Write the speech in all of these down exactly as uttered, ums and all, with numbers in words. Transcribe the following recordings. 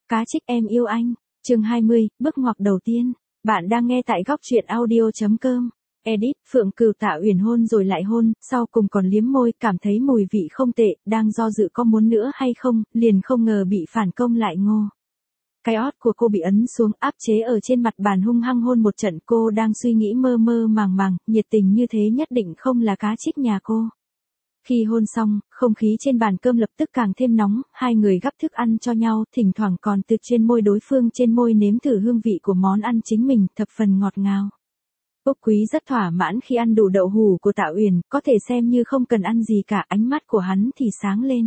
Cá trích em yêu anh, chương hai mươi, bước ngoặt đầu tiên. Bạn đang nghe tại góc truyện audio chấm com. Edit, Phượng Cừu Tạ Uyển hôn rồi lại hôn, sau cùng còn liếm môi, cảm thấy mùi vị không tệ, đang do dự có muốn nữa hay không, liền không ngờ bị phản công lại ngô. Cái ót của cô bị ấn xuống, áp chế ở trên mặt bàn hung hăng hôn một trận. Cô đang suy nghĩ mơ mơ màng màng, nhiệt tình như thế nhất định không là cá trích nhà cô. Khi hôn xong, không khí trên bàn cơm lập tức càng thêm nóng, hai người gắp thức ăn cho nhau, thỉnh thoảng còn từ trên môi đối phương trên môi nếm thử hương vị của món ăn chính mình, thập phần ngọt ngào. Úc Quý rất thỏa mãn khi ăn đủ đậu hủ của Tạ Uyển, có thể xem như không cần ăn gì cả, ánh mắt của hắn thì sáng lên.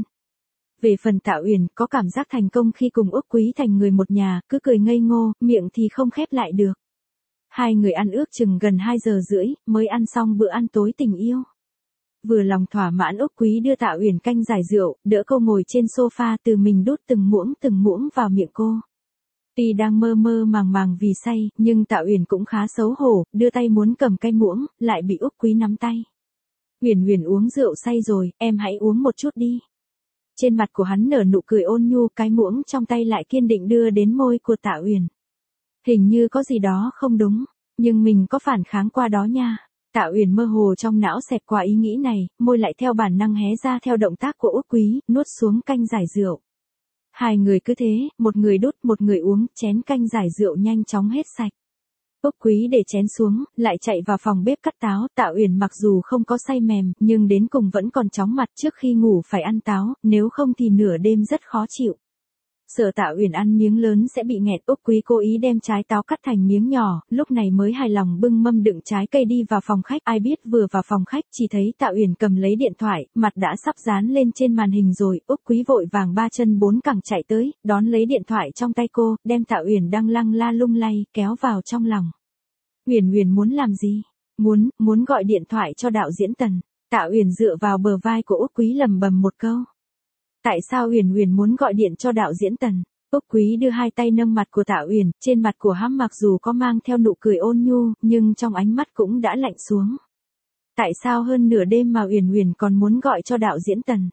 Về phần Tạ Uyển, có cảm giác thành công khi cùng Úc Quý thành người một nhà, cứ cười ngây ngô, miệng thì không khép lại được. Hai người ăn ước chừng gần hai giờ rưỡi, mới ăn xong bữa ăn tối tình yêu. Vừa lòng thỏa mãn, Úc Quý đưa Tạ Uyển canh giải rượu, đỡ cô ngồi trên sofa, từ mình đút từng muỗng từng muỗng vào miệng cô. Tuy đang mơ mơ màng màng vì say, nhưng Tạ Uyển cũng khá xấu hổ, đưa tay muốn cầm cái muỗng, lại bị Úc Quý nắm tay. Uyển Uyển uống rượu say rồi, em hãy uống một chút đi. Trên mặt của hắn nở nụ cười ôn nhu, cái muỗng trong tay lại kiên định đưa đến môi của Tạ Uyển. Hình như có gì đó không đúng, nhưng mình có phản kháng qua đó nha. Tạ Uyển mơ hồ trong não xẹt qua ý nghĩ này, môi lại theo bản năng hé ra theo động tác của Úc Quý, nuốt xuống canh giải rượu. Hai người cứ thế, một người đút một người uống, chén canh giải rượu nhanh chóng hết sạch. Úc Quý để chén xuống, lại chạy vào phòng bếp cắt táo. Tạ Uyển mặc dù không có say mềm, nhưng đến cùng vẫn còn chóng mặt, trước khi ngủ phải ăn táo, nếu không thì nửa đêm rất khó chịu. Sợ Tạ Uyển ăn miếng lớn sẽ bị nghẹt, Úc Quý cố ý đem trái táo cắt thành miếng nhỏ, lúc này mới hài lòng bưng mâm đựng trái cây đi vào phòng khách. Ai biết vừa vào phòng khách chỉ thấy Tạ Uyển cầm lấy điện thoại, mặt đã sắp dán lên trên màn hình rồi. Úc Quý vội vàng ba chân bốn cẳng chạy tới, đón lấy điện thoại trong tay cô, đem Tạ Uyển đang lăng la lung lay kéo vào trong lòng. Uyển Uyển muốn làm gì? Muốn, muốn gọi điện thoại cho đạo diễn Tần. Tạ Uyển dựa vào bờ vai của Úc Quý lẩm bẩm một câu. Tại sao Uyển Uyển muốn gọi điện cho đạo diễn Tần? Úc Quý đưa hai tay nâng mặt của Tạ Uyển, trên mặt của hắn mặc dù có mang theo nụ cười ôn nhu, nhưng trong ánh mắt cũng đã lạnh xuống. Tại sao hơn nửa đêm mà Uyển Uyển còn muốn gọi cho đạo diễn Tần?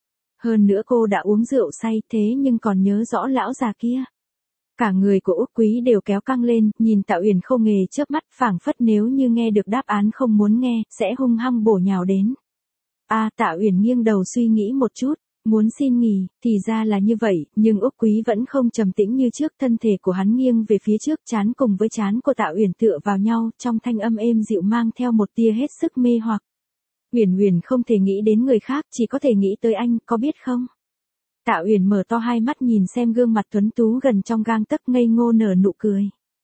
Hơn nữa cô đã uống rượu say thế nhưng còn nhớ rõ lão già kia. Cả người của Úc Quý đều kéo căng lên, nhìn Tạ Uyển không hề chớp mắt, phảng phất nếu như nghe được đáp án không muốn nghe, sẽ hung hăng bổ nhào đến. A, à, Tạ Uyển nghiêng đầu suy nghĩ một chút. Muốn xin nghỉ, thì ra là như vậy, nhưng Úc Quý vẫn không trầm tĩnh như trước, thân thể của hắn nghiêng về phía trước, trán cùng với trán của Tạ Uyển tựa vào nhau, trong thanh âm êm dịu mang theo một tia hết sức mê hoặc. Uyển Uyển không thể nghĩ đến người khác, chỉ có thể nghĩ tới anh, có biết không? Tạ Uyển mở to hai mắt nhìn xem gương mặt tuấn tú gần trong gang tấc, ngây ngô nở nụ cười.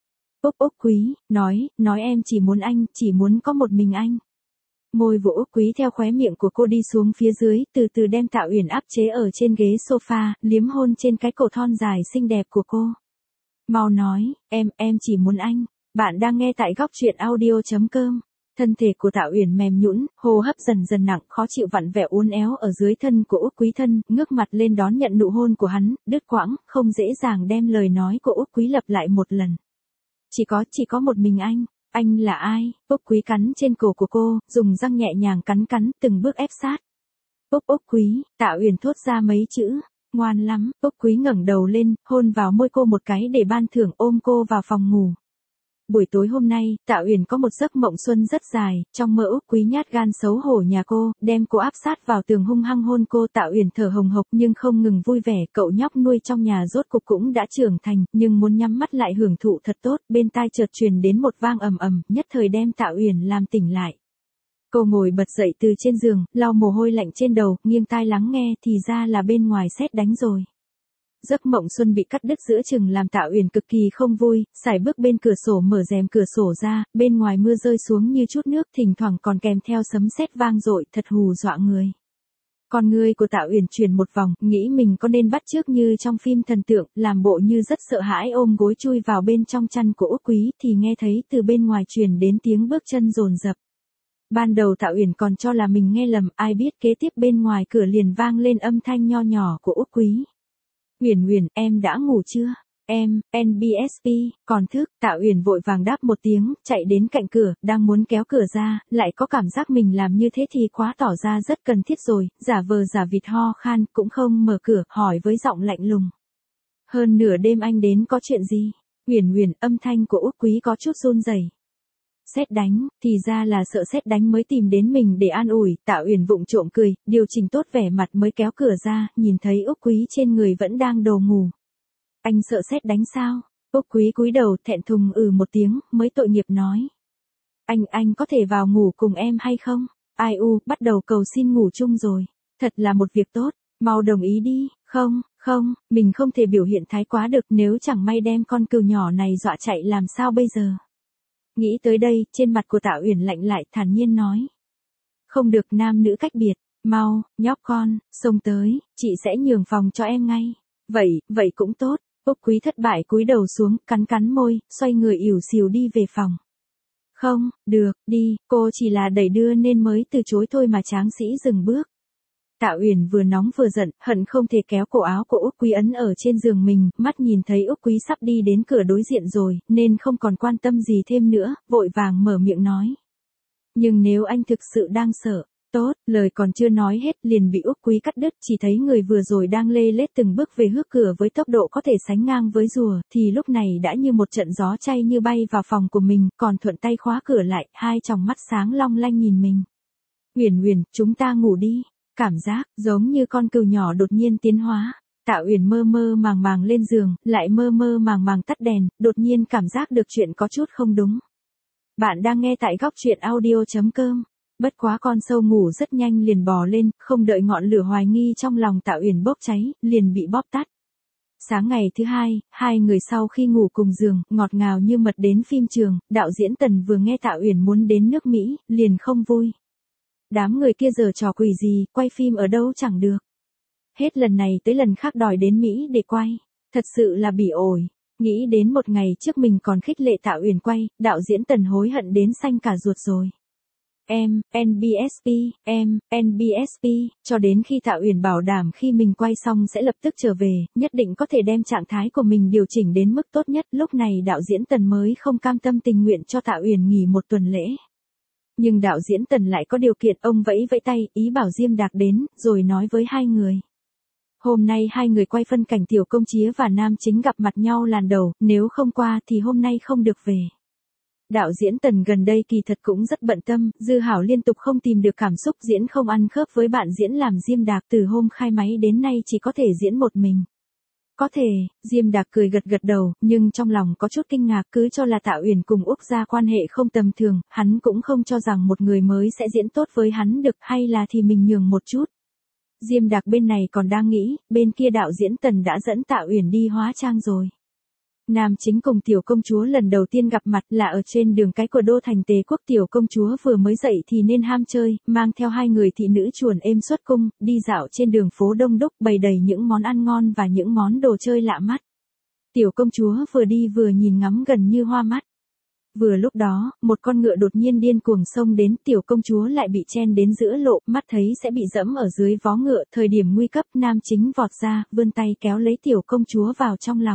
Úc Úc Quý, nói, nói em chỉ muốn anh, chỉ muốn có một mình anh. Môi của Úc Quý theo khóe miệng của cô đi xuống phía dưới, từ từ đem Tạ Uyển áp chế ở trên ghế sofa, liếm hôn trên cái cổ thon dài xinh đẹp của cô. Mau nói, em, em chỉ muốn anh. Bạn đang nghe tại góc truyện audio chấm com. Thân thể của Tạ Uyển mềm nhũn, hô hấp dần dần nặng, khó chịu vặn vẹo uốn éo ở dưới thân của Úc Quý thân, ngước mặt lên đón nhận nụ hôn của hắn, đứt quãng, không dễ dàng đem lời nói của Úc Quý lặp lại một lần. Chỉ có, chỉ có một mình anh. Anh là ai? Úc Quý cắn trên cổ của cô, dùng răng nhẹ nhàng cắn cắn, từng bước ép sát. Úc Úc Quý, Tạ Uyển thốt ra mấy chữ, ngoan lắm. Úc Quý ngẩng đầu lên, hôn vào môi cô một cái để ban thưởng, ôm cô vào phòng ngủ. Buổi tối hôm nay, Tạ Uyển có một giấc mộng xuân rất dài, trong mơ Úc Quý nhát gan xấu hổ nhà cô, đem cô áp sát vào tường hung hăng hôn cô. Tạ Uyển thở hồng hộc nhưng không ngừng vui vẻ, cậu nhóc nuôi trong nhà rốt cục cũng đã trưởng thành, nhưng muốn nhắm mắt lại hưởng thụ thật tốt, bên tai chợt truyền đến một vang ầm ầm, nhất thời đem Tạ Uyển làm tỉnh lại. Cô ngồi bật dậy từ trên giường, lau mồ hôi lạnh trên đầu, nghiêng tai lắng nghe, thì ra là bên ngoài sét đánh rồi. Giấc mộng xuân bị cắt đứt giữa chừng làm Tạ Uyển cực kỳ không vui, sải bước bên cửa sổ mở rèm cửa sổ ra, bên ngoài mưa rơi xuống như chút nước, thỉnh thoảng còn kèm theo sấm sét vang dội, thật hù dọa người. Con người của Tạ Uyển chuyển một vòng, nghĩ mình có nên bắt chước như trong phim thần tượng, làm bộ như rất sợ hãi ôm gối chui vào bên trong chăn của Úc Quý, thì nghe thấy từ bên ngoài truyền đến tiếng bước chân dồn dập. Ban đầu Tạ Uyển còn cho là mình nghe lầm, ai biết kế tiếp bên ngoài cửa liền vang lên âm thanh nho nhỏ của Úc Quý. Uyển Uyển, em đã ngủ chưa? Em, en bê ét pê, còn thức. Tạ Uyển vội vàng đáp một tiếng, chạy đến cạnh cửa, đang muốn kéo cửa ra, lại có cảm giác mình làm như thế thì quá tỏ ra rất cần thiết rồi, giả vờ giả vịt ho khan, cũng không mở cửa, hỏi với giọng lạnh lùng. Hơn nửa đêm anh đến có chuyện gì? Uyển Uyển, âm thanh của Úc Quý có chút run rẩy. Sét đánh, thì ra là sợ sét đánh mới tìm đến mình để an ủi. Tạ Uyển vụng trộm cười, điều chỉnh tốt vẻ mặt mới kéo cửa ra, nhìn thấy Úc Quý trên người vẫn đang đồ ngủ. Anh sợ sét đánh sao? Úc Quý cúi đầu thẹn thùng ừ một tiếng, mới tội nghiệp nói. Anh, anh có thể vào ngủ cùng em hay không? Ai u, bắt đầu cầu xin ngủ chung rồi. Thật là một việc tốt, mau đồng ý đi. Không, không, mình không thể biểu hiện thái quá được, nếu chẳng may đem con cừu nhỏ này dọa chạy làm sao bây giờ? Nghĩ tới đây, trên mặt của Tạ Uyển lạnh lại, thản nhiên nói. Không được, nam nữ cách biệt. Mau, nhóc con, xông tới, chị sẽ nhường phòng cho em ngay. Vậy, vậy cũng tốt. Úc Quý thất bại cúi đầu xuống, cắn cắn môi, xoay người ỉu xìu đi về phòng. Không, được, đi, cô chỉ là đẩy đưa nên mới từ chối thôi mà. Tráng sĩ dừng bước. Tạ Uyển vừa nóng vừa giận, hận không thể kéo cổ áo của Úc Quý ấn ở trên giường mình, mắt nhìn thấy Úc Quý sắp đi đến cửa đối diện rồi, nên không còn quan tâm gì thêm nữa, vội vàng mở miệng nói. Nhưng nếu anh thực sự đang sợ, tốt, lời còn chưa nói hết liền bị Úc Quý cắt đứt, chỉ thấy người vừa rồi đang lê lết từng bước về hướng cửa với tốc độ có thể sánh ngang với rùa, thì lúc này đã như một trận gió chay như bay vào phòng của mình, còn thuận tay khóa cửa lại, hai tròng mắt sáng long lanh nhìn mình. Uyển Uyển, chúng ta ngủ đi. Cảm giác giống như con cừu nhỏ đột nhiên tiến hóa. Tạ Uyển mơ mơ màng màng lên giường, lại mơ mơ màng màng tắt đèn, đột nhiên cảm giác được chuyện có chút không đúng. Bạn đang nghe tại góc truyện audio chấm com. Bất quá con sâu ngủ rất nhanh liền bò lên, không đợi ngọn lửa hoài nghi trong lòng Tạ Uyển bốc cháy, liền bị bóp tắt. Sáng ngày thứ hai, hai người sau khi ngủ cùng giường, ngọt ngào như mật đến phim trường, đạo diễn Tần vừa nghe Tạ Uyển muốn đến nước Mỹ, liền không vui. Đám người kia giở trò quỷ gì, quay phim ở đâu chẳng được. Hết lần này tới lần khác đòi đến Mỹ để quay. Thật sự là bỉ ổi. Nghĩ đến một ngày trước mình còn khích lệ Tạ Uyển quay, đạo diễn Tần hối hận đến xanh cả ruột rồi. Em, en bê ét pê, em, en bê ét pê, cho đến khi Tạ Uyển bảo đảm khi mình quay xong sẽ lập tức trở về, nhất định có thể đem trạng thái của mình điều chỉnh đến mức tốt nhất. Lúc này đạo diễn Tần mới không cam tâm tình nguyện cho Tạ Uyển nghỉ một tuần lễ. Nhưng đạo diễn Tần lại có điều kiện, ông vẫy vẫy tay, ý bảo Diêm Đạc đến, rồi nói với hai người. Hôm nay hai người quay phân cảnh tiểu công chúa và nam chính gặp mặt nhau làn đầu, nếu không qua thì hôm nay không được về. Đạo diễn Tần gần đây kỳ thật cũng rất bận tâm, Dư Hảo liên tục không tìm được cảm xúc diễn không ăn khớp với bạn diễn làm Diêm Đạc, từ hôm khai máy đến nay chỉ có thể diễn một mình. Có thể, Diêm Đạc cười gật gật đầu, nhưng trong lòng có chút kinh ngạc, cứ cho là Tạ Uyển cùng Úc gia quan hệ không tầm thường, hắn cũng không cho rằng một người mới sẽ diễn tốt với hắn được, hay là thì mình nhường một chút. Diêm Đạc bên này còn đang nghĩ, bên kia đạo diễn Tần đã dẫn Tạ Uyển đi hóa trang rồi. Nam chính cùng tiểu công chúa lần đầu tiên gặp mặt là ở trên đường cái của đô thành Tề Quốc. Tiểu công chúa vừa mới dậy thì nên ham chơi, mang theo hai người thị nữ chuồn êm xuất cung, đi dạo trên đường phố đông đúc, bày đầy những món ăn ngon và những món đồ chơi lạ mắt. Tiểu công chúa vừa đi vừa nhìn ngắm gần như hoa mắt. Vừa lúc đó, một con ngựa đột nhiên điên cuồng xông đến, tiểu công chúa lại bị chen đến giữa lộ, mắt thấy sẽ bị dẫm ở dưới vó ngựa. Thời điểm nguy cấp, nam chính vọt ra, vươn tay kéo lấy tiểu công chúa vào trong lòng.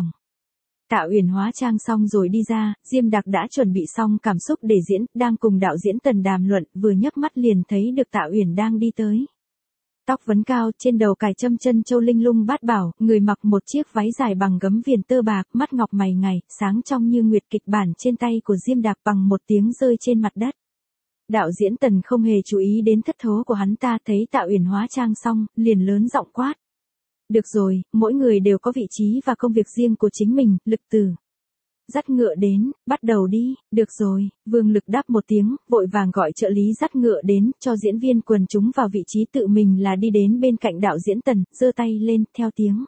Tạ Uyển hóa trang xong rồi đi ra, Diêm Đạc đã chuẩn bị xong cảm xúc để diễn, đang cùng đạo diễn Tần đàm luận, vừa nhấc mắt liền thấy được Tạ Uyển đang đi tới. Tóc vấn cao, trên đầu cài châm chân châu linh lung bát bảo, người mặc một chiếc váy dài bằng gấm viền tơ bạc, mắt ngọc mày ngài, sáng trong như nguyệt. Kịch bản trên tay của Diêm Đạc bằng một tiếng rơi trên mặt đất. Đạo diễn Tần không hề chú ý đến thất thố của hắn ta, thấy Tạ Uyển hóa trang xong, liền lớn giọng quát. Được rồi, mỗi người đều có vị trí và công việc riêng của chính mình, Lực Tử. Dắt ngựa đến, bắt đầu đi. Được rồi, Vương Lực đáp một tiếng, vội vàng gọi trợ lý dắt ngựa đến, cho diễn viên quần chúng vào vị trí, tự mình là đi đến bên cạnh đạo diễn Tần, giơ tay lên, theo tiếng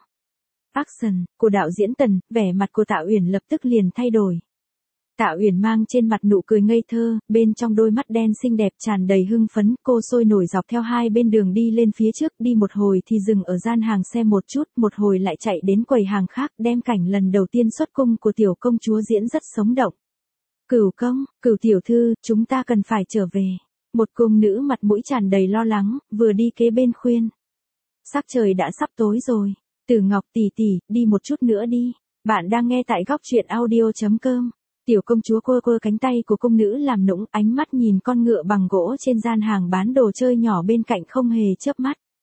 action của đạo diễn Tần, vẻ mặt của Tạ Uyển lập tức liền thay đổi. Tạ Uyển mang trên mặt nụ cười ngây thơ, bên trong đôi mắt đen xinh đẹp tràn đầy hưng phấn, cô sôi nổi dọc theo hai bên đường đi lên phía trước, đi một hồi thì dừng ở gian hàng xe một chút, một hồi lại chạy đến quầy hàng khác, đem cảnh lần đầu tiên xuất cung của tiểu công chúa diễn rất sống động. Cửu công, Cửu tiểu thư, chúng ta cần phải trở về. Một cung nữ mặt mũi tràn đầy lo lắng, vừa đi kế bên khuyên. Sắc trời đã sắp tối rồi, Tử Ngọc tỷ tỷ, đi một chút nữa đi. Bạn đang nghe tại góc truyện audio chấm com. Tiểu công chúa quơ quơ cánh tay của cung nữ làm nũng, ánh mắt nhìn con ngựa bằng gỗ trên gian hàng bán đồ chơi nhỏ bên cạnh không hề chớp mắt.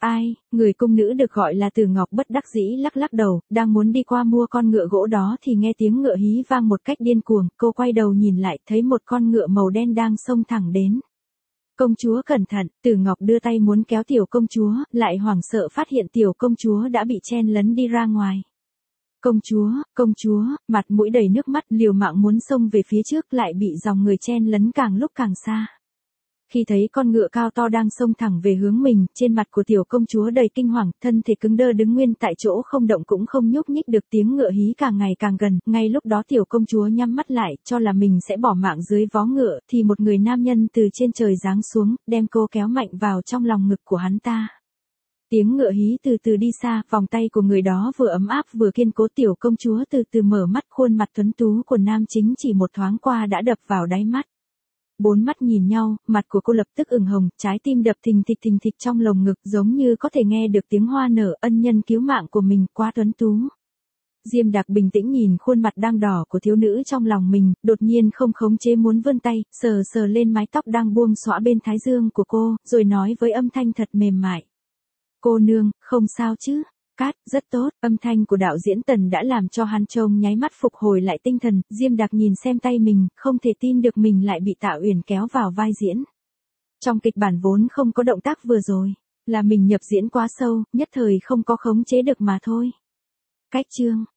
Ai, người cung nữ được gọi là Từ Ngọc bất đắc dĩ lắc lắc đầu, đang muốn đi qua mua con ngựa gỗ đó thì nghe tiếng ngựa hí vang một cách điên cuồng, cô quay đầu nhìn lại thấy một con ngựa màu đen đang xông thẳng đến. Công chúa cẩn thận, Từ Ngọc đưa tay muốn kéo tiểu công chúa, lại hoảng sợ phát hiện tiểu công chúa đã bị chen lấn đi ra ngoài. Công chúa, công chúa, mặt mũi đầy nước mắt liều mạng muốn xông về phía trước lại bị dòng người chen lấn càng lúc càng xa. Khi thấy con ngựa cao to đang xông thẳng về hướng mình, trên mặt của tiểu công chúa đầy kinh hoàng, thân thể cứng đơ đứng nguyên tại chỗ không động cũng không nhúc nhích được, tiếng ngựa hí càng ngày càng gần, ngay lúc đó tiểu công chúa nhắm mắt lại, cho là mình sẽ bỏ mạng dưới vó ngựa, thì một người nam nhân từ trên trời giáng xuống, đem cô kéo mạnh vào trong lòng ngực của hắn ta. Tiếng ngựa hí từ từ đi xa, vòng tay của người đó vừa ấm áp vừa kiên cố, tiểu công chúa từ từ mở mắt, khuôn mặt tuấn tú của nam chính chỉ một thoáng qua đã đập vào đáy mắt. Bốn mắt nhìn nhau, mặt của cô lập tức ửng hồng, trái tim đập thình thịch thình thịch trong lồng ngực giống như có thể nghe được tiếng hoa nở, ân nhân cứu mạng của mình quá tuấn tú. Diêm Đặc bình tĩnh nhìn khuôn mặt đang đỏ của thiếu nữ trong lòng mình, đột nhiên không khống chế muốn vươn tay, sờ sờ lên mái tóc đang buông xõa bên thái dương của cô, rồi nói với âm thanh thật mềm mại. Cô nương, không sao chứ? Cát, rất tốt, âm thanh của đạo diễn Tần đã làm cho hắn trông nháy mắt phục hồi lại tinh thần, Diêm Đặc nhìn xem tay mình, không thể tin được mình lại bị Tạ Uyển kéo vào vai diễn. Trong kịch bản vốn không có động tác vừa rồi, là mình nhập diễn quá sâu, nhất thời không có khống chế được mà thôi. Cách chương